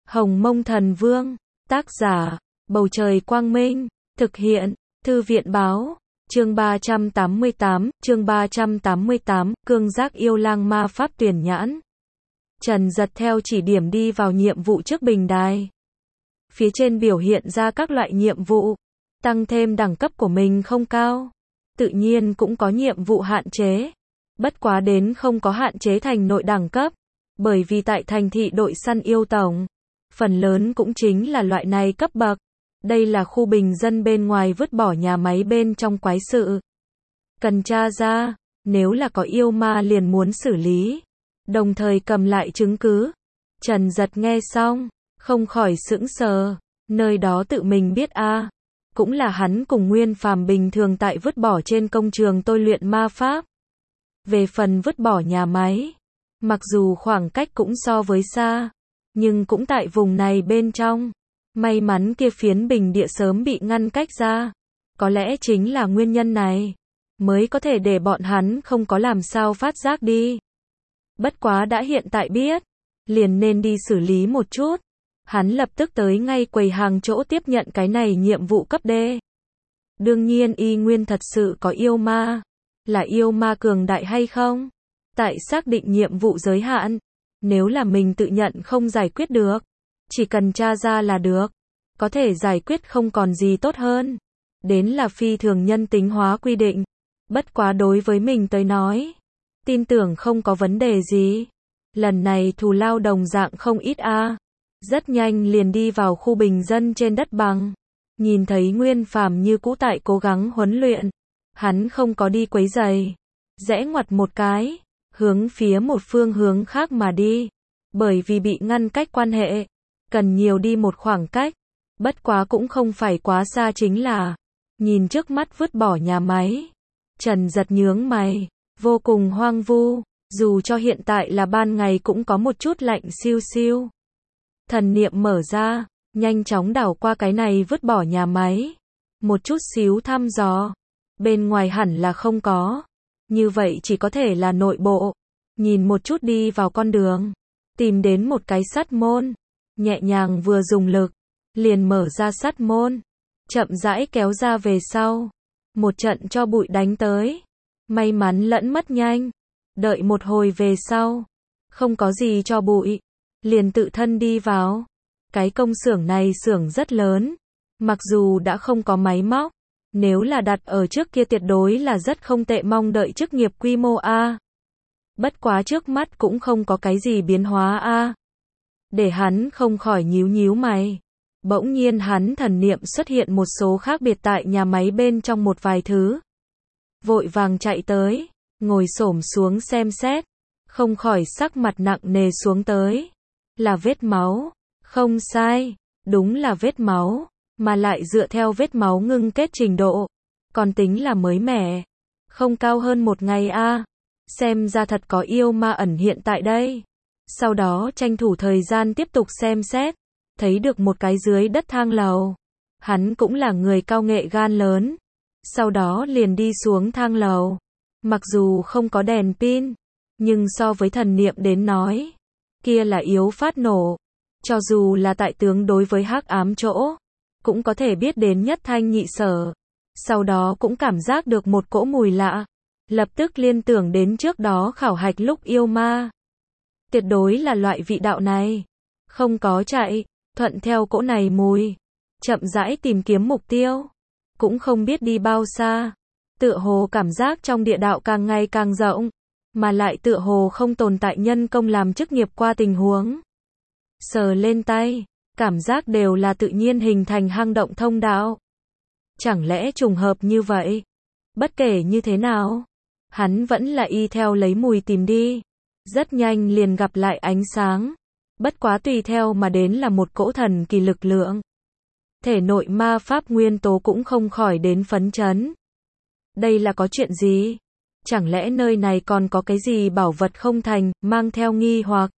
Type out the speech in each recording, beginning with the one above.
Hồng Mông Thần Vương, tác giả, Bầu Trời Quang Minh, thực hiện, Thư viện Báo, chương 388, Cương Giác Yêu Lang Ma Pháp Tuyển Nhãn. Trần Dật theo chỉ điểm đi vào nhiệm vụ trước bình đài. Phía trên biểu hiện ra các loại nhiệm vụ, tăng thêm đẳng cấp của mình không cao. Tự nhiên cũng có nhiệm vụ hạn chế. Bất quá đến không có hạn chế thành nội đẳng cấp. Bởi vì tại thành thị đội săn yêu tổng, phần lớn cũng chính là loại này cấp bậc. Đây là khu bình dân bên ngoài vứt bỏ nhà máy bên trong quái sự. Cần tra ra, nếu là có yêu ma liền muốn xử lý. Đồng thời cầm lại chứng cứ. Trần Dật nghe xong, không khỏi sững sờ. Nơi đó tự mình biết a, cũng là hắn cùng Nguyên Phàm bình thường tại vứt bỏ trên công trường tôi luyện ma pháp. Về phần vứt bỏ nhà máy, mặc dù khoảng cách cũng so với xa, nhưng cũng tại vùng này bên trong. May mắn kia phiến bình địa sớm bị ngăn cách ra. Có lẽ chính là nguyên nhân này, mới có thể để bọn hắn không có làm sao phát giác đi. Bất quá đã hiện tại biết, liền nên đi xử lý một chút. Hắn lập tức tới ngay quầy hàng chỗ tiếp nhận cái này nhiệm vụ cấp D. Đương nhiên y nguyên thật sự có yêu ma. Là yêu ma cường đại hay không? Tại xác định nhiệm vụ giới hạn. Nếu là mình tự nhận không giải quyết được, chỉ cần tra ra là được. Có thể giải quyết không còn gì tốt hơn. Đến là phi thường nhân tính hóa quy định. Bất quá đối với mình tới nói, tin tưởng không có vấn đề gì. Lần này thù lao đồng dạng không ít a. Rất nhanh liền đi vào khu bình dân trên đất bằng. Nhìn thấy Nguyên Phàm như cũ tại cố gắng huấn luyện. Hắn không có đi quấy rầy. Rẽ ngoặt một cái, hướng phía một phương hướng khác mà đi. Bởi vì bị ngăn cách quan hệ, cần nhiều đi một khoảng cách. Bất quá cũng không phải quá xa chính là. Nhìn trước mắt vứt bỏ nhà máy. Trần Dật nhướng mày, vô cùng hoang vu. Dù cho hiện tại là ban ngày cũng có một chút lạnh siêu siêu. Thần niệm mở ra, nhanh chóng đảo qua cái này vứt bỏ nhà máy. Một chút xíu thăm dò. Bên ngoài hẳn là không có. Như vậy chỉ có thể là nội bộ. Nhìn một chút đi vào con đường. Tìm đến một cái sắt môn. Nhẹ nhàng vừa dùng lực. Liền mở ra sắt môn. Chậm rãi kéo ra về sau. Một trận cho bụi đánh tới. May mắn lẫn mất nhanh. Đợi một hồi về sau. Không có gì cho bụi. Liền tự thân đi vào. Cái công xưởng này xưởng rất lớn. Mặc dù đã không có máy móc. Nếu là đặt ở trước kia tuyệt đối là rất không tệ, mong đợi chức nghiệp quy mô A. Bất quá trước mắt cũng không có cái gì biến hóa A. Để hắn không khỏi nhíu nhíu mày. Bỗng nhiên hắn thần niệm xuất hiện một số khác biệt tại nhà máy bên trong một vài thứ. Vội vàng chạy tới, ngồi xổm xuống xem xét. Không khỏi sắc mặt nặng nề xuống tới. Là vết máu. Không sai, đúng là vết máu. Mà lại dựa theo vết máu ngưng kết trình độ, còn tính là mới mẻ. Không cao hơn một ngày a. Xem ra thật có yêu ma ẩn hiện tại đây. Sau đó tranh thủ thời gian tiếp tục xem xét. Thấy được một cái dưới đất thang lầu. Hắn cũng là người cao nghệ gan lớn. Sau đó liền đi xuống thang lầu. Mặc dù không có đèn pin, nhưng so với thần niệm đến nói, kia là yếu phát nổ. Cho dù là tại tướng đối với hắc ám chỗ, cũng có thể biết đến nhất thanh nhị sở. Sau đó cũng cảm giác được một cỗ mùi lạ. Lập tức liên tưởng đến trước đó khảo hạch lúc yêu ma. Tuyệt đối là loại vị đạo này. Không có chạy, thuận theo cỗ này mùi. Chậm rãi tìm kiếm mục tiêu. Cũng không biết đi bao xa. Tựa hồ cảm giác trong địa đạo càng ngày càng rộng. Mà lại tựa hồ không tồn tại nhân công làm chức nghiệp qua tình huống. Sờ lên tay. Cảm giác đều là tự nhiên hình thành hang động thông đạo. Chẳng lẽ trùng hợp như vậy? Bất kể như thế nào, hắn vẫn là y theo lấy mùi tìm đi. Rất nhanh liền gặp lại ánh sáng. Bất quá tùy theo mà đến là một cỗ thần kỳ lực lượng. Thể nội ma pháp nguyên tố cũng không khỏi đến phấn chấn. Đây là có chuyện gì? Chẳng lẽ nơi này còn có cái gì bảo vật không thành, mang theo nghi hoặc.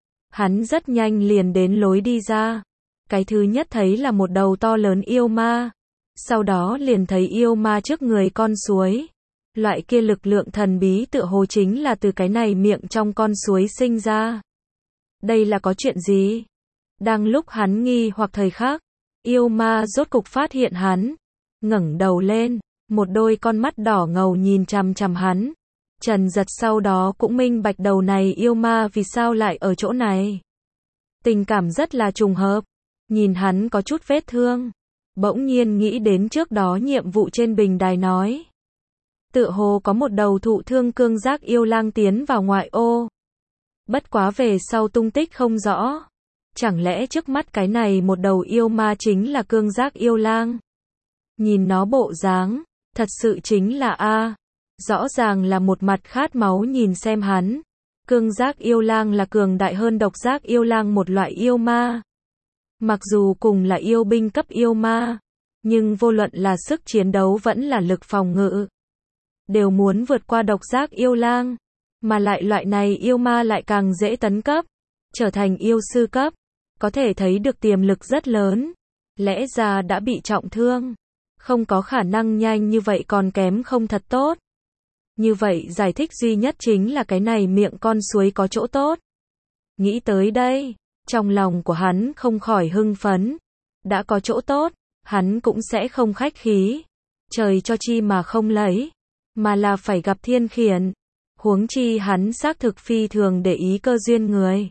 Hắn rất nhanh liền đến lối đi ra. Cái thứ nhất thấy là một đầu to lớn yêu ma. Sau đó liền thấy yêu ma trước người con suối. Loại kia lực lượng thần bí tựa hồ chính là từ cái này miệng trong con suối sinh ra. Đây là có chuyện gì? Đang lúc hắn nghi hoặc thời khắc, yêu ma rốt cục phát hiện hắn, ngẩng đầu lên, một đôi con mắt đỏ ngầu nhìn chằm chằm hắn. Trần Giật sau đó cũng minh bạch đầu này yêu ma vì sao lại ở chỗ này. Tình cảm rất là trùng hợp, nhìn hắn có chút vết thương, bỗng nhiên nghĩ đến trước đó nhiệm vụ trên bình đài nói. Tựa hồ có một đầu thụ thương cương giác yêu lang tiến vào ngoại ô. Bất quá về sau tung tích không rõ. Chẳng lẽ trước mắt cái này một đầu yêu ma chính là cương giác yêu lang? Nhìn nó bộ dáng, thật sự chính là a, rõ ràng là một mặt khát máu nhìn xem hắn. Cương giác yêu lang là cường đại hơn độc giác yêu lang một loại yêu ma. Mặc dù cùng là yêu binh cấp yêu ma, nhưng vô luận là sức chiến đấu vẫn là lực phòng ngự, đều muốn vượt qua độc giác yêu lang. Mà lại loại này yêu ma lại càng dễ tấn cấp, trở thành yêu sư cấp, có thể thấy được tiềm lực rất lớn. Lẽ ra đã bị trọng thương, không có khả năng nhanh như vậy còn kém không thật tốt. Như vậy giải thích duy nhất chính là cái này miệng con suối có chỗ tốt. Nghĩ tới đây, trong lòng của hắn không khỏi hưng phấn. Đã có chỗ tốt, hắn cũng sẽ không khách khí. Trời cho chi mà không lấy, mà là phải gặp thiên khiển. Huống chi hắn xác thực phi thường để ý cơ duyên người.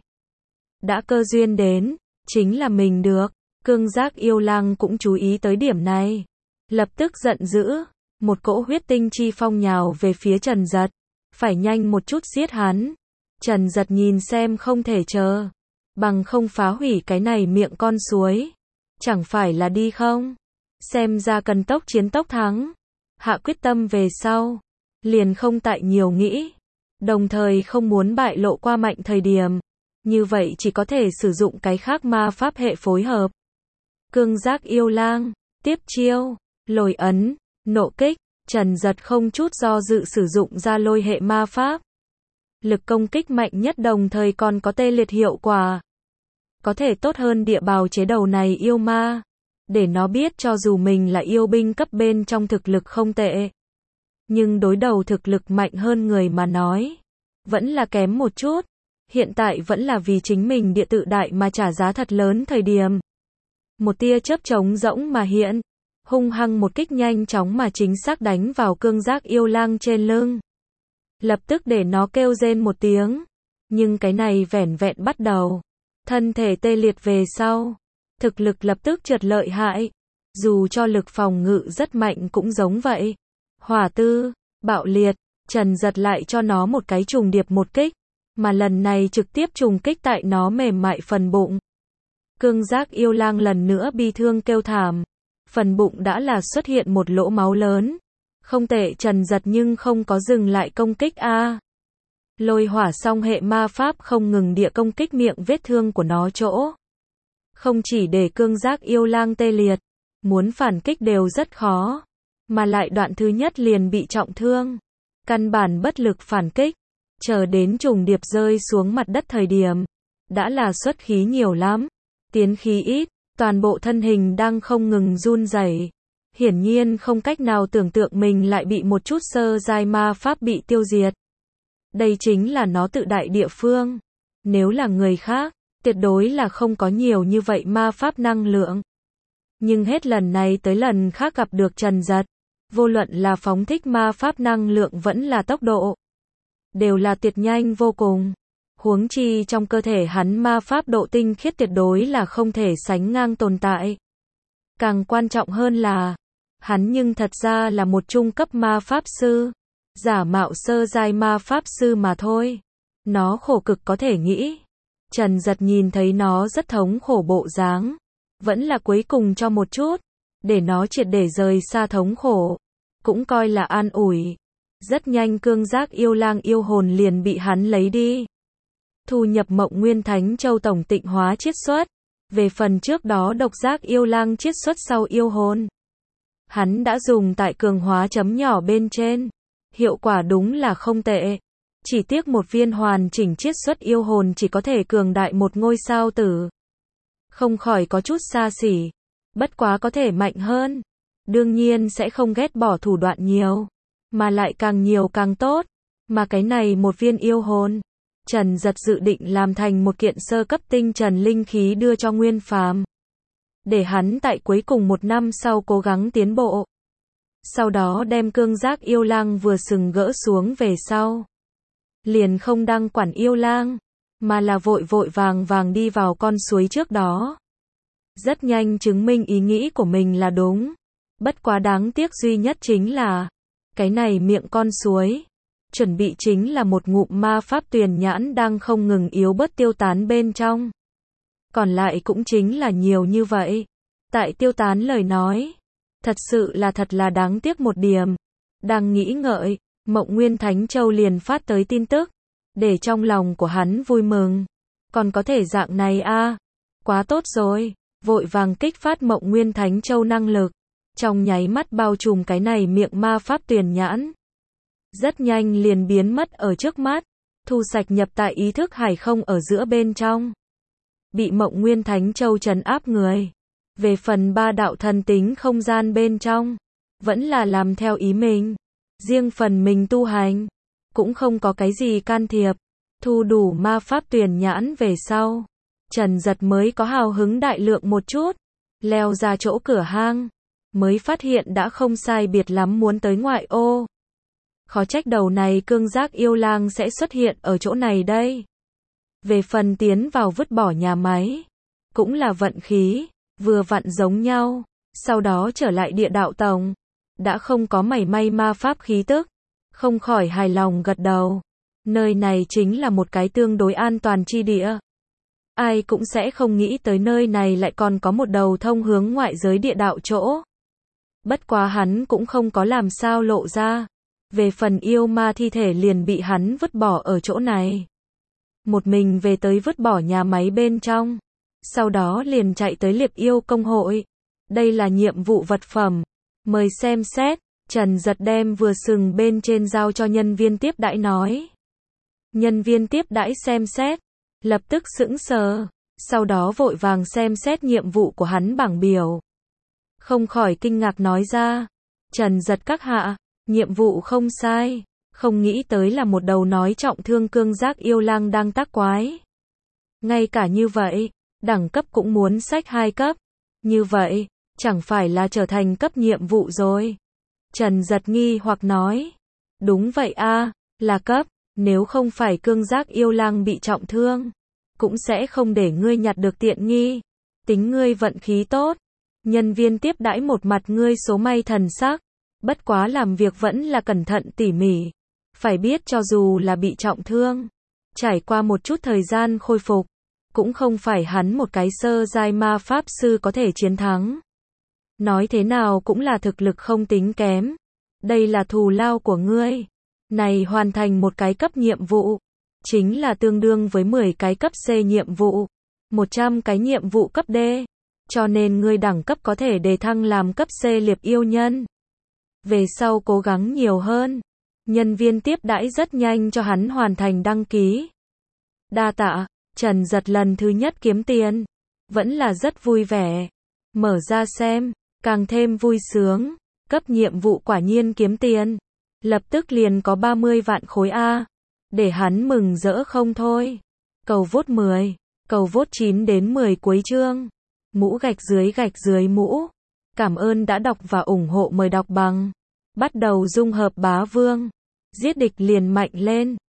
Đã cơ duyên đến, chính là mình được. Cương giác yêu lang cũng chú ý tới điểm này. Lập tức giận dữ, một cỗ huyết tinh chi phong nhào về phía Trần Giật. Phải nhanh một chút giết hắn. Trần Giật nhìn xem không thể chờ. Bằng không phá hủy cái này miệng con suối. Chẳng phải là đi không? Xem ra cần tốc chiến tốc thắng. Hạ quyết tâm về sau. Liền không tại nhiều nghĩ. Đồng thời không muốn bại lộ qua mạnh thời điểm. Như vậy chỉ có thể sử dụng cái khác ma pháp hệ phối hợp. Cương giác yêu lang, tiếp chiêu, lôi ấn, nộ kích. Trần Giật không chút do dự sử dụng ra lôi hệ ma pháp. Lực công kích mạnh nhất đồng thời còn có tê liệt hiệu quả. Có thể tốt hơn địa bào chế đầu này yêu ma. Để nó biết cho dù mình là yêu binh cấp bên trong thực lực không tệ. Nhưng đối đầu thực lực mạnh hơn người mà nói. Vẫn là kém một chút. Hiện tại vẫn là vì chính mình địa tự đại mà trả giá thật lớn thời điểm. Một tia chớp trống rỗng mà hiện. Hung hăng một kích nhanh chóng mà chính xác đánh vào cương giác yêu lang trên lưng. Lập tức để nó kêu rên một tiếng. Nhưng cái này vẻn vẹn bắt đầu. Thân thể tê liệt về sau. Thực lực lập tức trượt lợi hại. Dù cho lực phòng ngự rất mạnh cũng giống vậy. Hỏa tư, bạo liệt, Trần Giật lại cho nó một cái trùng điệp một kích. Mà lần này trực tiếp trùng kích tại nó mềm mại phần bụng. Cương giác yêu lang lần nữa bi thương kêu thảm. Phần bụng đã là xuất hiện một lỗ máu lớn. Không tệ Trần Giật nhưng không có dừng lại công kích a. Lôi hỏa song hệ ma pháp không ngừng địa công kích miệng vết thương của nó chỗ. Không chỉ để cương giác yêu lang tê liệt, muốn phản kích đều rất khó. Mà lại đoạn thứ nhất liền bị trọng thương. Căn bản bất lực phản kích. Chờ đến trùng điệp rơi xuống mặt đất thời điểm. Đã là xuất khí nhiều lắm. Tiến khí ít. Toàn bộ thân hình đang không ngừng run rẩy. Hiển nhiên không cách nào tưởng tượng mình lại bị một chút sơ giai ma pháp bị tiêu diệt. Đây chính là nó tự đại địa phương. Nếu là người khác, tuyệt đối là không có nhiều như vậy ma pháp năng lượng. Nhưng hết lần này tới lần khác gặp được Trần Giật. Vô luận là phóng thích ma pháp năng lượng vẫn là tốc độ. Đều là tuyệt nhanh vô cùng. Huống chi trong cơ thể hắn ma pháp độ tinh khiết tuyệt đối là không thể sánh ngang tồn tại. Càng quan trọng hơn là, hắn nhưng thật ra là một trung cấp ma pháp sư. Giả mạo sơ giai ma pháp sư mà thôi. Nó khổ cực có thể nghĩ. Trần Giật nhìn thấy nó rất thống khổ bộ dáng. Vẫn là cuối cùng cho một chút. Để nó triệt để rời xa thống khổ. Cũng coi là an ủi. Rất nhanh cương giác yêu lang yêu hồn liền bị hắn lấy đi. Thu nhập Mộng Nguyên Thánh Châu tổng tịnh hóa chiết xuất. Về phần trước đó độc giác yêu lang chiết xuất sau yêu hồn. Hắn đã dùng tại cường hóa chấm nhỏ bên trên. Hiệu quả đúng là không tệ. Chỉ tiếc một viên hoàn chỉnh chiết xuất yêu hồn chỉ có thể cường đại một ngôi sao tử. Không khỏi có chút xa xỉ. Bất quá có thể mạnh hơn. Đương nhiên sẽ không ghét bỏ thủ đoạn nhiều. Mà lại càng nhiều càng tốt. Mà cái này một viên yêu hồn. Trần Giật dự định làm thành một kiện sơ cấp tinh trần linh khí đưa cho Nguyên Phàm, để hắn tại cuối cùng một năm sau cố gắng tiến bộ. Sau đó đem cương giác yêu lang vừa sừng gỡ xuống về sau. Liền không đăng quản yêu lang, mà là vội vội vàng vàng đi vào con suối trước đó. Rất nhanh chứng minh ý nghĩ của mình là đúng. Bất quá đáng tiếc duy nhất chính là, cái này miệng con suối, chuẩn bị chính là một ngụm ma pháp tuyền nhãn đang không ngừng yếu bớt tiêu tán bên trong. Còn lại cũng chính là nhiều như vậy. Tại tiêu tán lời nói, thật sự là thật là đáng tiếc một điểm. Đang nghĩ ngợi, Mộng Nguyên Thánh Châu liền phát tới tin tức, để trong lòng của hắn vui mừng. Còn có thể dạng này a, quá tốt rồi. Vội vàng kích phát Mộng Nguyên Thánh Châu năng lực, trong nháy mắt bao trùm cái này miệng ma pháp tuyền nhãn. Rất nhanh liền biến mất ở trước mắt, thu sạch nhập tại ý thức hải không ở giữa bên trong. Bị Mộng Nguyên Thánh Châu trấn áp người. Về phần ba đạo thần tính không gian bên trong, vẫn là làm theo ý mình. Riêng phần mình tu hành, cũng không có cái gì can thiệp. Thu đủ ma pháp tuyền nhãn về sau, Trần Giật mới có hào hứng đại lượng một chút. Leo ra chỗ cửa hang, mới phát hiện đã không sai biệt lắm muốn tới ngoại ô. Khó trách đầu này cương giác yêu lang sẽ xuất hiện ở chỗ này đây. Về phần tiến vào vứt bỏ nhà máy, cũng là vận khí, vừa vặn giống nhau. Sau đó trở lại địa đạo tổng, đã không có mảy may ma pháp khí tức, không khỏi hài lòng gật đầu. Nơi này chính là một cái tương đối an toàn chi địa. Ai cũng sẽ không nghĩ tới nơi này lại còn có một đầu thông hướng ngoại giới địa đạo chỗ. Bất quá hắn cũng không có làm sao lộ ra. Về phần yêu ma thi thể liền bị hắn vứt bỏ ở chỗ này. Một mình về tới vứt bỏ nhà máy bên trong. Sau đó liền chạy tới Liệp Yêu Công hội. Đây là nhiệm vụ vật phẩm. Mời xem xét. Trần Giật đem vừa sừng bên trên giao cho nhân viên tiếp đãi nói. Nhân viên tiếp đãi xem xét, lập tức sững sờ. Sau đó vội vàng xem xét nhiệm vụ của hắn bảng biểu. Không khỏi kinh ngạc nói ra. Trần Giật các hạ, nhiệm vụ không sai. Không nghĩ tới là một đầu nói trọng thương cương giác yêu lang đang tác quái. Ngay cả như vậy, đẳng cấp cũng muốn xách 2 cấp. Như vậy, chẳng phải là trở thành cấp nhiệm vụ rồi. Trần Giật nghi hoặc nói. Đúng vậy a, là cấp. Nếu không phải cương giác yêu lang bị trọng thương, cũng sẽ không để ngươi nhặt được tiện nghi. Tính ngươi vận khí tốt. Nhân viên tiếp đãi một mặt ngươi số may thần sắc. Bất quá làm việc vẫn là cẩn thận tỉ mỉ. Phải biết cho dù là bị trọng thương, trải qua một chút thời gian khôi phục, cũng không phải hắn một cái sơ giai ma pháp sư có thể chiến thắng. Nói thế nào cũng là thực lực không tính kém. Đây là thù lao của ngươi. Này hoàn thành một cái cấp nhiệm vụ, chính là tương đương với 10 cái cấp C nhiệm vụ, 100 cái nhiệm vụ cấp D. Cho nên ngươi đẳng cấp có thể đề thăng làm cấp C liệp yêu nhân. Về sau cố gắng nhiều hơn. Nhân viên tiếp đãi rất nhanh cho hắn hoàn thành đăng ký. Đa tạ. Trần Giật lần thứ nhất kiếm tiền, vẫn là rất vui vẻ. Mở ra xem, càng thêm vui sướng. Cấp nhiệm vụ quả nhiên kiếm tiền. Lập tức liền có 30 vạn khối A. Để hắn mừng rỡ không thôi. Cầu vote 10. Cầu vote 9 đến 10 cuối chương. Mũ gạch dưới mũ. Cảm ơn đã đọc và ủng hộ, mời đọc bằng. Bắt đầu dung hợp bá vương. Giết địch liền mạnh lên.